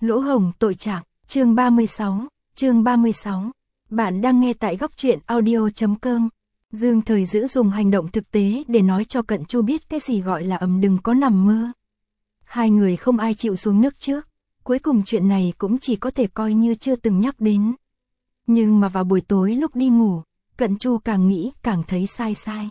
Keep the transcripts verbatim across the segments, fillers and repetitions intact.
Lỗ hổng tội trạng, chương ba mươi sáu, chương ba mươi sáu. Bạn đang nghe tại góc truyện audio chấm com. Dương Thời Dữ dùng hành động thực tế để nói cho Cận Chu biết cái gì gọi là ầm đừng có nằm mơ. Hai người không ai chịu xuống nước trước, cuối cùng chuyện này cũng chỉ có thể coi như chưa từng nhắc đến. Nhưng mà vào buổi tối lúc đi ngủ, Cận Chu càng nghĩ càng thấy sai sai.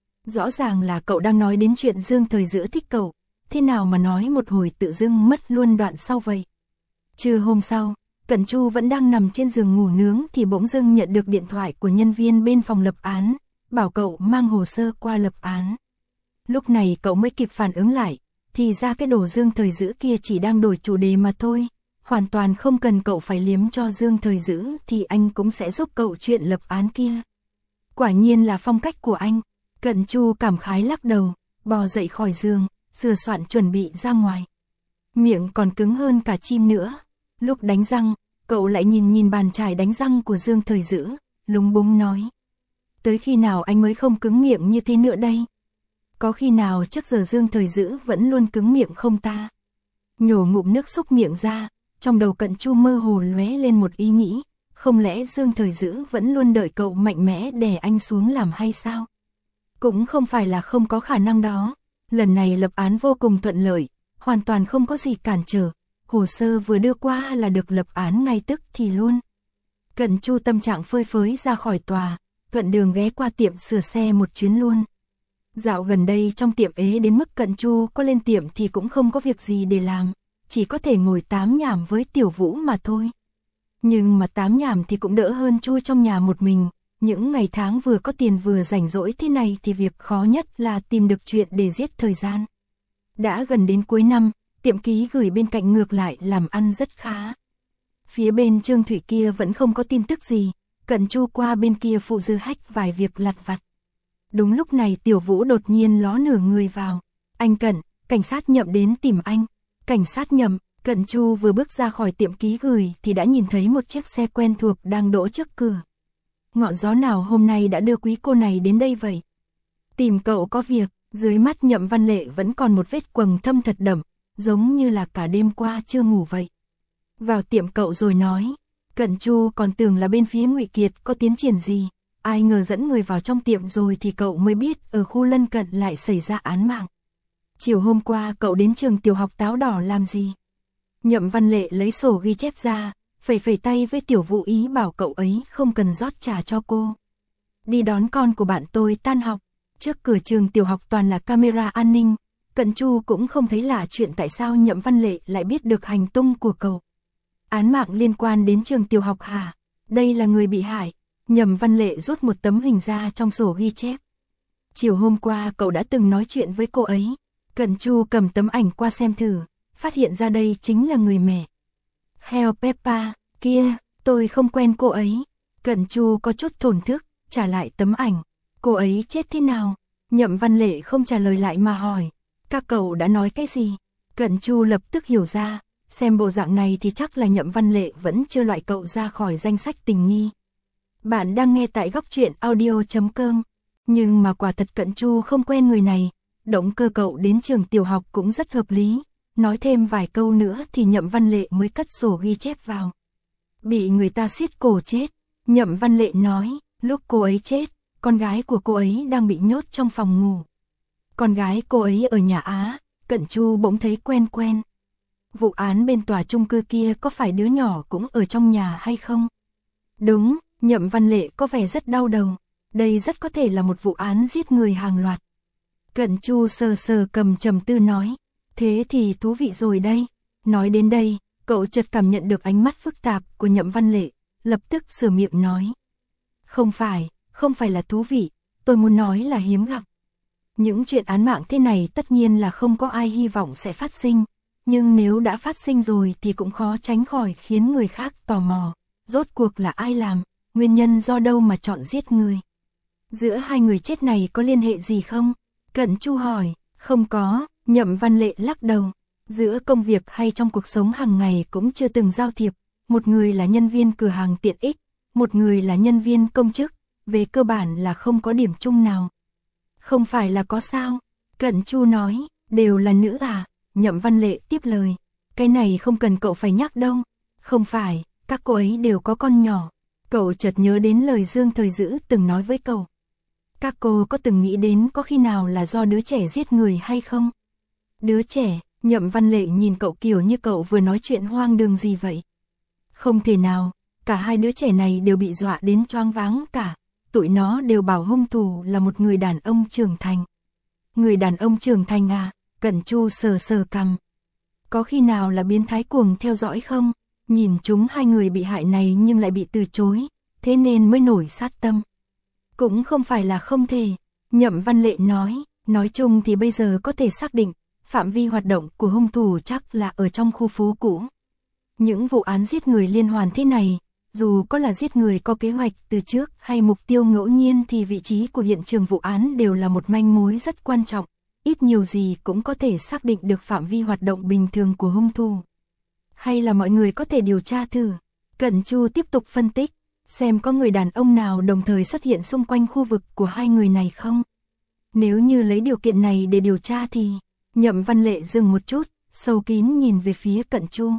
Rõ ràng là cậu đang nói đến chuyện Dương Thời Dữ thích cậu, thế nào mà nói một hồi tự dưng mất luôn đoạn sau vậy. Trưa hôm sau, Cận Chu vẫn đang nằm trên giường ngủ nướng thì bỗng dưng nhận được điện thoại của nhân viên bên phòng lập án, bảo cậu mang hồ sơ qua lập án. Lúc này cậu mới kịp phản ứng lại, thì ra cái đồ Dương Thời Dữ kia chỉ đang đổi chủ đề mà thôi, hoàn toàn không cần cậu phải liếm cho Dương Thời Dữ thì anh cũng sẽ giúp cậu chuyện lập án kia. Quả nhiên là phong cách của anh. Cận Chu cảm khái lắc đầu, bò dậy khỏi giường, sửa soạn chuẩn bị ra ngoài. Miệng còn cứng hơn cả chim nữa. Lúc đánh răng, cậu lại nhìn nhìn bàn chải đánh răng của Dương Thời Dữ, lúng búng nói. Tới khi nào anh mới không cứng miệng như thế nữa đây? Có khi nào trước giờ Dương Thời Dữ vẫn luôn cứng miệng không ta? Nhổ ngụm nước xúc miệng ra, trong đầu Cận Chu mơ hồ lóe lên một ý nghĩ, không lẽ Dương Thời Dữ vẫn luôn đợi cậu mạnh mẽ đè anh xuống làm hay sao? Cũng không phải là không có khả năng đó. Lần này lập án vô cùng thuận lợi, hoàn toàn không có gì cản trở. Hồ sơ vừa đưa qua là được lập án ngay tức thì luôn. Cận Chu tâm trạng phơi phới ra khỏi tòa, thuận đường ghé qua tiệm sửa xe một chuyến luôn. Dạo gần đây trong tiệm ế đến mức Cận Chu có lên tiệm thì cũng không có việc gì để làm, chỉ có thể ngồi tám nhảm với Tiểu Vũ mà thôi. Nhưng mà tám nhảm thì cũng đỡ hơn chui trong nhà một mình. Những ngày tháng vừa có tiền vừa rảnh rỗi thế này thì việc khó nhất là tìm được chuyện để giết thời gian. Đã gần đến cuối năm, tiệm ký gửi bên cạnh ngược lại làm ăn rất khá. Phía bên Trương Thủy kia vẫn không có tin tức gì, Cận Chu qua bên kia phụ Dư Hách vài việc lặt vặt. Đúng lúc này Tiểu Vũ đột nhiên ló nửa người vào. Anh Cận, cảnh sát Nhậm đến tìm anh. Cảnh sát Nhậm. Cận Chu vừa bước ra khỏi tiệm ký gửi thì đã nhìn thấy một chiếc xe quen thuộc đang đỗ trước cửa. Ngọn gió nào hôm nay đã đưa quý cô này đến đây vậy? Tìm cậu có việc. Dưới mắt Nhậm Văn Lệ vẫn còn một vết quầng thâm thật đậm, giống như là cả đêm qua chưa ngủ vậy. Vào tiệm cậu rồi nói. Cận Chu còn tưởng là bên phía Ngụy Kiệt có tiến triển gì, ai ngờ dẫn người vào trong tiệm rồi thì cậu mới biết ở khu lân cận lại xảy ra án mạng. Chiều hôm qua cậu đến trường tiểu học Táo Đỏ làm gì? Nhậm Văn Lệ lấy sổ ghi chép ra, phẩy phẩy tay với Tiểu Vũ ý bảo cậu ấy không cần rót trà cho cô. Đi đón con của bạn tôi tan học. Trước cửa trường tiểu học toàn là camera an ninh, Cận Chu cũng không thấy lạ chuyện tại sao Nhậm Văn Lệ lại biết được hành tung của cậu. Án mạng liên quan đến trường tiểu học hả? Đây là người bị hại. Nhậm Văn Lệ rút một tấm hình ra trong sổ ghi chép. Chiều hôm qua cậu đã từng nói chuyện với cô ấy. Cận Chu cầm tấm ảnh qua xem thử, phát hiện ra đây chính là người mẹ. Heo Peppa, kia, tôi không quen cô ấy. Cận Chu có chút thổn thức, trả lại tấm ảnh. Cô ấy chết thế nào? Nhậm Văn Lệ không trả lời lại mà hỏi. Các cậu đã nói cái gì? Cận Chu lập tức hiểu ra, xem bộ dạng này thì chắc là Nhậm Văn Lệ vẫn chưa loại cậu ra khỏi danh sách tình nghi. Bạn đang nghe tại góc truyện audio chấm com. Nhưng mà quả thật Cận Chu không quen người này, động cơ cậu đến trường tiểu học cũng rất hợp lý. Nói thêm vài câu nữa thì Nhậm Văn Lệ mới cất sổ ghi chép vào. Bị người ta siết cổ chết. Nhậm Văn Lệ nói, lúc cô ấy chết, con gái của cô ấy đang bị nhốt trong phòng ngủ. Con gái cô ấy ở nhà Á. Cận Chu bỗng thấy quen quen. Vụ án bên tòa chung cư kia có phải đứa nhỏ cũng ở trong nhà hay không? Đúng, Nhậm Văn Lệ có vẻ rất đau đầu. Đây rất có thể là một vụ án giết người hàng loạt. Cận Chu sờ sờ cầm trầm tư nói. Thế thì thú vị rồi đây. Nói đến đây, cậu chợt cảm nhận được ánh mắt phức tạp của Nhậm Văn Lệ, lập tức sửa miệng nói. Không phải, không phải là thú vị, tôi muốn nói là hiếm gặp. Những chuyện án mạng thế này tất nhiên là không có ai hy vọng sẽ phát sinh, nhưng nếu đã phát sinh rồi thì cũng khó tránh khỏi khiến người khác tò mò. Rốt cuộc là ai làm, nguyên nhân do đâu mà chọn giết người? Giữa hai người chết này có liên hệ gì không? Cận Chu hỏi. Không có. Nhậm Văn Lệ lắc đầu. Giữa công việc hay trong cuộc sống hàng ngày cũng chưa từng giao thiệp. Một người là nhân viên cửa hàng tiện ích, một người là nhân viên công chức, về cơ bản là không có điểm chung nào. Không phải là có sao? Cận Chu nói, đều là nữ à? Nhậm Văn Lệ tiếp lời. Cái này không cần cậu phải nhắc đâu. Không phải, các cô ấy đều có con nhỏ. Cậu chợt nhớ đến lời Dương Thời Dữ từng nói với cậu. Các cô có từng nghĩ đến có khi nào là do đứa trẻ giết người hay không? Đứa trẻ, Nhậm Văn Lệ nhìn cậu kiểu như cậu vừa nói chuyện hoang đường gì vậy. Không thể nào, cả hai đứa trẻ này đều bị dọa đến choáng váng cả. Tụi nó đều bảo hung thủ là một người đàn ông trưởng thành. Người đàn ông trưởng thành à? Cẩn Chu sờ sờ cằm. Có khi nào là biến thái cuồng theo dõi không? Nhìn chúng hai người bị hại này nhưng lại bị từ chối, thế nên mới nổi sát tâm. Cũng không phải là không thể, Nhậm Văn Lệ nói, nói chung thì bây giờ có thể xác định, phạm vi hoạt động của hung thủ chắc là ở trong khu phố cũ. Những vụ án giết người liên hoàn thế này, dù có là giết người có kế hoạch từ trước hay mục tiêu ngẫu nhiên thì vị trí của hiện trường vụ án đều là một manh mối rất quan trọng, ít nhiều gì cũng có thể xác định được phạm vi hoạt động bình thường của hung thủ. Hay là mọi người có thể điều tra thử. Cẩn Chu tiếp tục phân tích, xem có người đàn ông nào đồng thời xuất hiện xung quanh khu vực của hai người này không. Nếu như lấy điều kiện này để điều tra thì... Nhậm Văn Lệ dừng một chút, sâu kín nhìn về phía Cẩn Chu.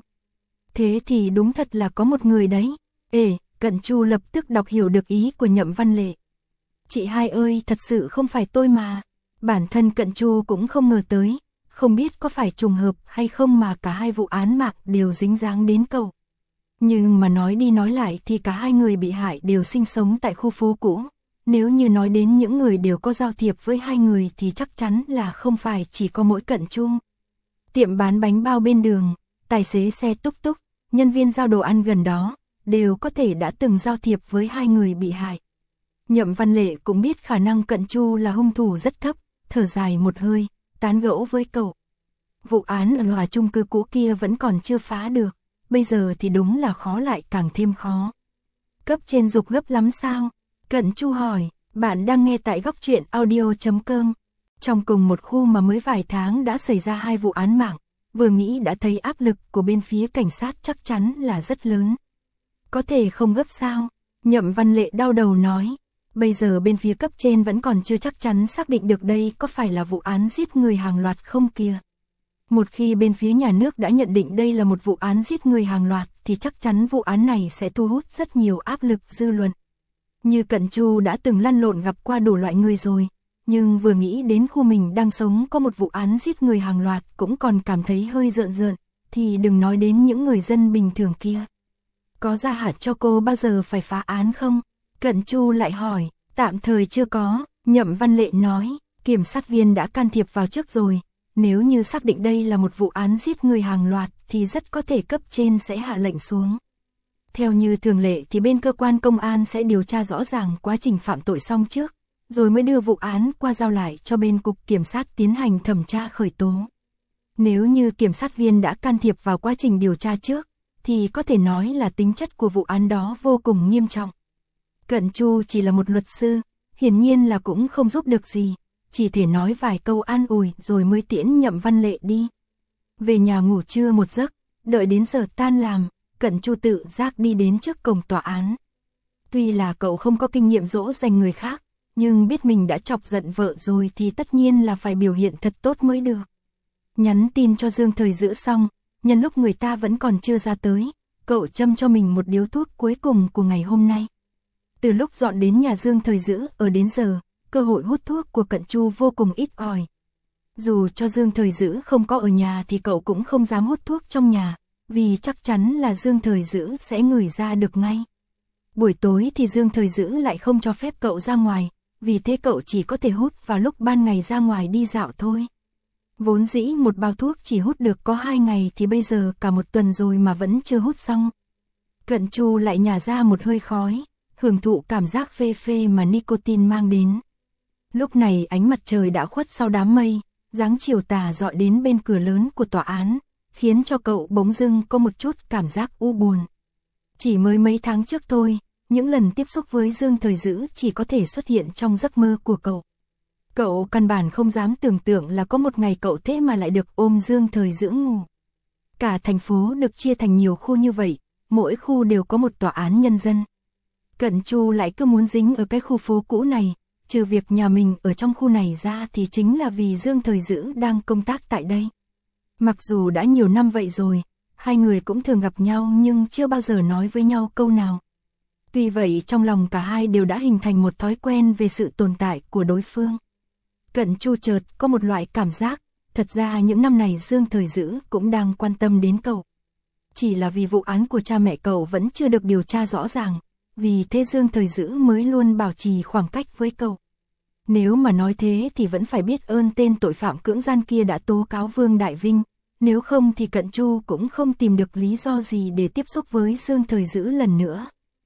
Thế thì đúng thật là có một người đấy. Ê, Cẩn Chu lập tức đọc hiểu được ý của Nhậm Văn Lệ. Chị hai ơi, thật sự không phải tôi mà. Bản thân Cẩn Chu cũng không ngờ tới, không biết có phải trùng hợp hay không mà cả hai vụ án mạng đều dính dáng đến cậu. Nhưng mà nói đi nói lại thì cả hai người bị hại đều sinh sống tại khu phố cũ. Nếu như nói đến những người đều có giao thiệp với hai người thì chắc chắn là không phải chỉ có mỗi Cẩn Chu. Tiệm bán bánh bao bên đường, tài xế xe túc túc, nhân viên giao đồ ăn gần đó, đều có thể đã từng giao thiệp với hai người bị hại. Nhậm Văn Lệ cũng biết khả năng Cẩn Chu là hung thủ rất thấp, thở dài một hơi, tán gẫu với cậu. Vụ án ở tòa chung cư cũ kia vẫn còn chưa phá được, bây giờ thì đúng là khó lại càng thêm khó. Cấp trên giục gấp lắm sao? Cẩn Chu hỏi, bạn đang nghe tại góc truyện audio chấm com. Trong cùng một khu mà mới vài tháng đã xảy ra hai vụ án mạng, vừa nghĩ đã thấy áp lực của bên phía cảnh sát chắc chắn là rất lớn. Có thể không gấp sao? Nhậm Văn Lệ đau đầu nói, bây giờ bên phía cấp trên vẫn còn chưa chắc chắn xác định được đây có phải là vụ án giết người hàng loạt không kìa. Một khi bên phía nhà nước đã nhận định đây là một vụ án giết người hàng loạt thì chắc chắn vụ án này sẽ thu hút rất nhiều áp lực dư luận. Như Cẩn Chu đã từng lăn lộn gặp qua đủ loại người rồi, nhưng vừa nghĩ đến khu mình đang sống có một vụ án giết người hàng loạt cũng còn cảm thấy hơi rợn rợn, thì đừng nói đến những người dân bình thường kia. Có gia hạn cho cô bao giờ phải phá án không? Cẩn Chu lại hỏi, tạm thời chưa có, Nhậm Văn Lệ nói, kiểm sát viên đã can thiệp vào trước rồi, nếu như xác định đây là một vụ án giết người hàng loạt thì rất có thể cấp trên sẽ hạ lệnh xuống. Theo như thường lệ thì bên cơ quan công an sẽ điều tra rõ ràng quá trình phạm tội xong trước, rồi mới đưa vụ án qua giao lại cho bên cục kiểm sát tiến hành thẩm tra khởi tố. Nếu như kiểm sát viên đã can thiệp vào quá trình điều tra trước, thì có thể nói là tính chất của vụ án đó vô cùng nghiêm trọng. Cẩn Chu chỉ là một luật sư, hiển nhiên là cũng không giúp được gì, chỉ thể nói vài câu an ủi rồi mới tiễn Nhậm Văn Lệ đi. Về nhà ngủ trưa một giấc, đợi đến giờ tan làm, Cẩn Chu tự giác đi đến trước cổng tòa án. Tuy là cậu không có kinh nghiệm dỗ dành người khác, nhưng biết mình đã chọc giận vợ rồi thì tất nhiên là phải biểu hiện thật tốt mới được. Nhắn tin cho Dương Thời Dữ xong, nhân lúc người ta vẫn còn chưa ra tới, cậu châm cho mình một điếu thuốc cuối cùng của ngày hôm nay. Từ lúc dọn đến nhà Dương Thời Dữ ở đến giờ, cơ hội hút thuốc của Cẩn Chu vô cùng ít ỏi. Dù cho Dương Thời Dữ không có ở nhà thì cậu cũng không dám hút thuốc trong nhà, vì chắc chắn là Dương Thời Dữ sẽ ngửi ra được ngay. Buổi tối thì Dương Thời Dữ lại không cho phép cậu ra ngoài, vì thế cậu chỉ có thể hút vào lúc ban ngày ra ngoài đi dạo thôi. Vốn dĩ một bao thuốc chỉ hút được có hai ngày thì bây giờ cả một tuần rồi mà vẫn chưa hút xong. Cẩn Chu lại nhả ra một hơi khói, hưởng thụ cảm giác phê phê mà nicotine mang đến. Lúc này ánh mặt trời đã khuất sau đám mây, dáng chiều tà dọi đến bên cửa lớn của tòa án, khiến cho cậu bỗng dưng có một chút cảm giác u buồn. Chỉ mới mấy tháng trước thôi, những lần tiếp xúc với Dương Thời Dữ chỉ có thể xuất hiện trong giấc mơ của cậu. Cậu căn bản không dám tưởng tượng là có một ngày cậu thế mà lại được ôm Dương Thời Dữ ngủ. Cả thành phố được chia thành nhiều khu như vậy, mỗi khu đều có một tòa án nhân dân. Cẩn Chu lại cứ muốn dính ở cái khu phố cũ này, trừ việc nhà mình ở trong khu này ra thì chính là vì Dương Thời Dữ đang công tác tại đây. Mặc dù đã nhiều năm vậy rồi, Hai người cũng thường gặp nhau nhưng chưa bao giờ nói với nhau câu nào. Tuy vậy trong lòng cả hai đều đã hình thành một thói quen về sự tồn tại của đối phương. Cận Chu chợt có một loại cảm giác, thật ra những năm này Dương Thời Dữ cũng đang quan tâm đến cậu. Chỉ là vì vụ án của cha mẹ cậu vẫn chưa được điều tra rõ ràng, vì thế Dương Thời Dữ mới luôn bảo trì khoảng cách với cậu. Nếu mà nói thế thì vẫn phải biết ơn tên tội phạm cưỡng gian kia đã tố cáo Vương Đại Vinh, nếu không thì Cận Chu cũng không tìm được lý do gì để tiếp xúc với Dương Thời Dữ lần nữa.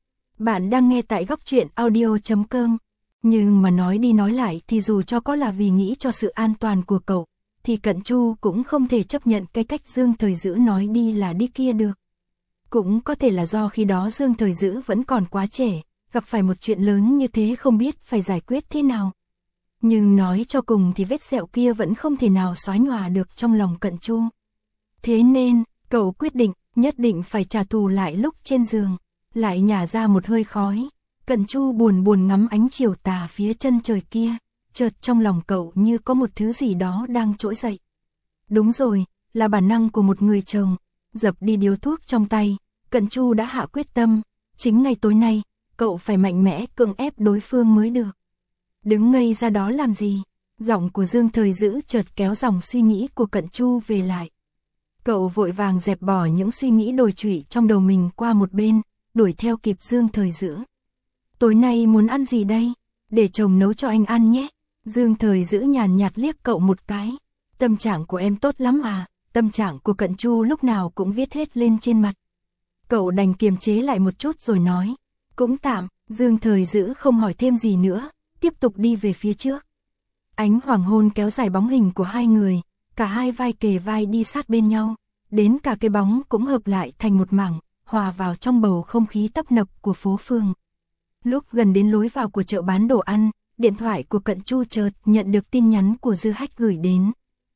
Bạn đang nghe tại góc truyện audio chấm com. Nhưng mà nói đi nói lại thì dù cho có là vì nghĩ cho sự an toàn của cậu, thì Cận Chu cũng không thể chấp nhận cái cách Dương Thời Dữ nói đi là đi kia được. Cũng có thể là do khi đó Dương Thời Dữ vẫn còn quá trẻ, gặp phải một chuyện lớn như thế không biết phải giải quyết thế nào. Nhưng nói cho cùng thì vết sẹo kia vẫn không thể nào xóa nhòa được trong lòng Cận Chu. Thế nên, cậu quyết định, nhất định phải trả thù lại lúc trên giường, lại nhả ra một hơi khói. Cận Chu buồn buồn ngắm ánh chiều tà phía chân trời kia, chợt trong lòng cậu như có một thứ gì đó đang trỗi dậy. Đúng rồi, là bản năng của một người chồng. Dập đi điếu thuốc trong tay, Cận Chu đã hạ quyết tâm, chính ngày tối nay, cậu phải mạnh mẽ cưỡng ép đối phương mới được. Đứng ngây ra đó làm gì? Giọng của Dương Thời Dữ chợt kéo dòng suy nghĩ của Cận Chu về lại. Cậu vội vàng dẹp bỏ những suy nghĩ đồi trụy trong đầu mình qua một bên, đuổi theo kịp Dương Thời Dữ. Tối nay muốn ăn gì đây? Để chồng nấu cho anh ăn nhé. Dương Thời Dữ nhàn nhạt liếc cậu một cái. Tâm trạng của em tốt lắm à? Tâm trạng của Cận Chu lúc nào cũng viết hết lên trên mặt. Cậu đành kiềm chế lại một chút rồi nói. Cũng tạm. Dương Thời Dữ không hỏi thêm gì nữa, tiếp tục đi về phía trước. Ánh hoàng hôn kéo dài bóng hình của hai người, cả hai vai kề vai đi sát bên nhau, đến cả cái bóng cũng hợp lại thành một mảng, hòa vào trong bầu không khí tấp nập của phố phường. Lúc gần đến lối vào của chợ bán đồ ăn, điện thoại của Cận Chu chợt nhận được tin nhắn của Dư Hách gửi đến.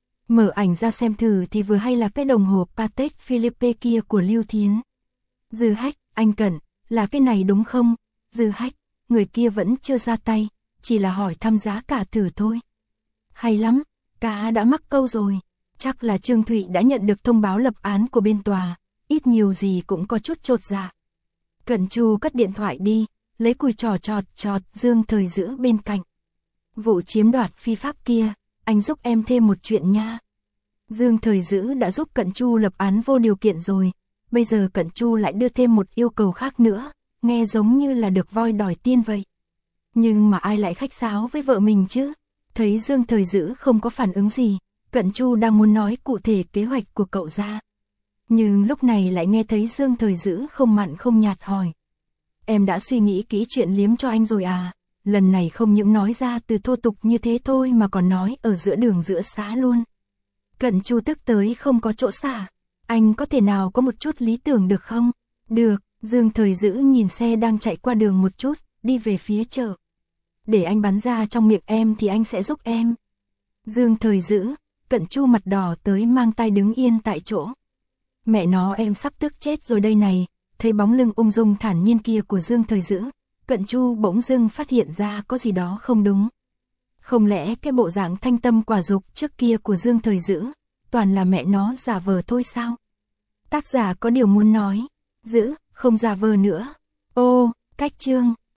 Mở ảnh ra xem thử thì vừa hay là cái đồng hồ Patek Philippe kia của Lưu Thiến. Dư Hách, anh Cận, là cái này đúng không? Dư Hách, người kia vẫn chưa ra tay, chỉ là hỏi thăm giá cả thử thôi. Hay lắm, cá đã mắc câu rồi. Chắc là Trương Thụy đã nhận được thông báo lập án của bên tòa, ít nhiều gì cũng có chút chột dạ. Cận Chu cất điện thoại đi, lấy cùi trò trọt trọt Dương Thời Dữ bên cạnh. Vụ chiếm đoạt phi pháp kia, anh giúp em thêm một chuyện nha. Dương Thời Dữ đã giúp Cận Chu lập án vô điều kiện rồi, bây giờ Cận Chu lại đưa thêm một yêu cầu khác nữa, nghe giống như là được voi đòi tiên vậy. Nhưng mà ai lại khách sáo với vợ mình chứ? Thấy Dương Thời Dữ không có phản ứng gì, Cận Chu đang muốn nói cụ thể kế hoạch của cậu ra. Nhưng lúc này lại nghe thấy Dương Thời Dữ không mặn không nhạt hỏi. Em đã suy nghĩ kỹ chuyện liếm cho anh rồi à? Lần này không những nói ra từ thô tục như thế thôi mà còn nói ở giữa đường giữa xã luôn. Cận Chu tức tới không có chỗ xả. Anh có thể nào có một chút lý tưởng được không? Được, Dương Thời Dữ nhìn xe đang chạy qua đường một chút, đi về phía chợ. Để anh bắn ra trong miệng em thì anh sẽ giúp em. Dương Thời Dữ, Cận Chu mặt đỏ tới mang tay đứng yên tại chỗ. Mẹ nó em sắp tức chết rồi đây này, thấy bóng lưng ung dung thản nhiên kia của Dương Thời Dữ, Cận Chu bỗng dưng phát hiện ra có gì đó không đúng. Không lẽ cái bộ dạng thanh tâm quả dục trước kia của Dương Thời Dữ, toàn là mẹ nó giả vờ thôi sao? Tác giả có điều muốn nói, Dữ, không giả vờ nữa. Ô, cách chương,